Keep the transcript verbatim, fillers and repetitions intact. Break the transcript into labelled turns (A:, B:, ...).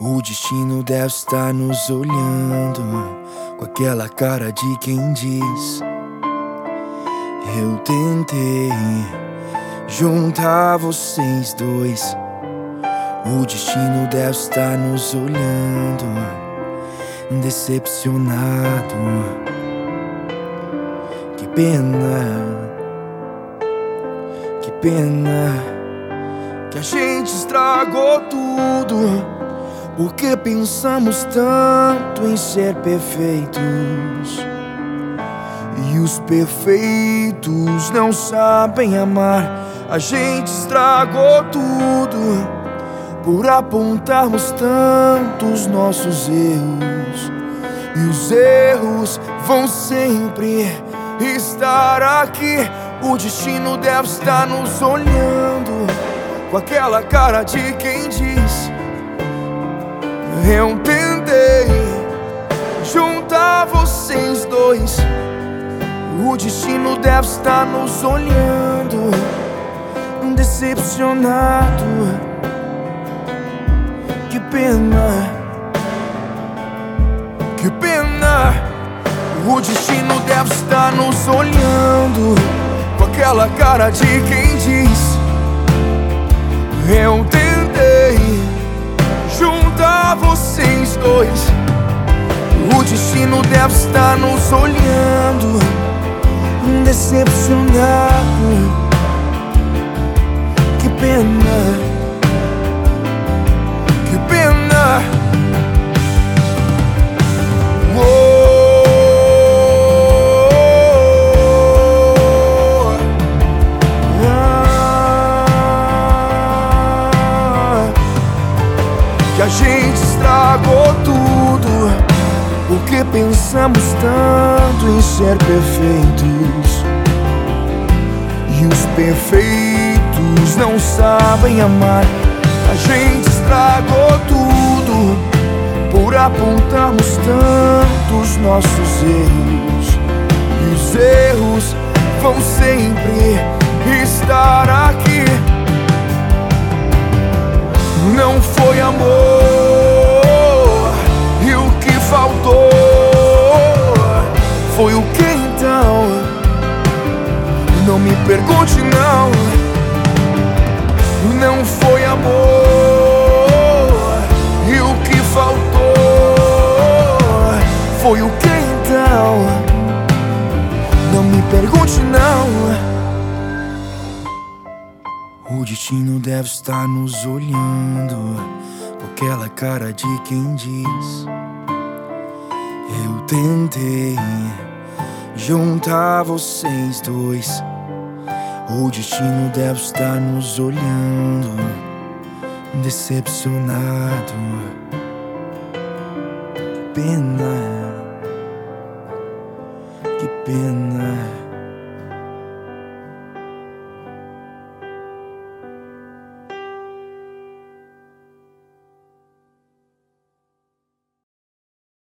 A: O destino deve estar nos olhando com aquela cara de quem diz: eu tentei juntar vocês dois. O destino deve estar nos olhando, decepcionado. Que pena, que pena que a gente estragou tudo, porque pensamos tanto em ser perfeitos. E os perfeitos não sabem amar. A gente estragou tudo por apontarmos tanto os nossos erros. E os erros vão sempre estar aqui. O destino deve estar nos olhando com aquela cara de quem diz: eu tentei juntar vocês dois. O destino deve estar nos olhando, decepcionado. Que pena, que pena. O destino deve estar nos olhando com aquela cara de quem diz: eu tentei juntar vocês dois. O destino deve estar nos olhando, decepcionado. Que pena, que pena. Oh, ah, que a gente estragou tudo, porque pensamos tanto em ser perfeitos. E os perfeitos não sabem amar. A gente estragou tudo por apontarmos tanto os nossos erros. E os erros vão sempre estar aqui. Não foi amor, e o que faltou foi o que então? Não me pergunte não. Não foi amor, e o que faltou foi o que então? Não me pergunte não. O destino deve estar nos olhando com aquela cara de quem diz: eu tentei juntar vocês dois. O destino deve estar nos olhando, decepcionado. Que pena, que pena.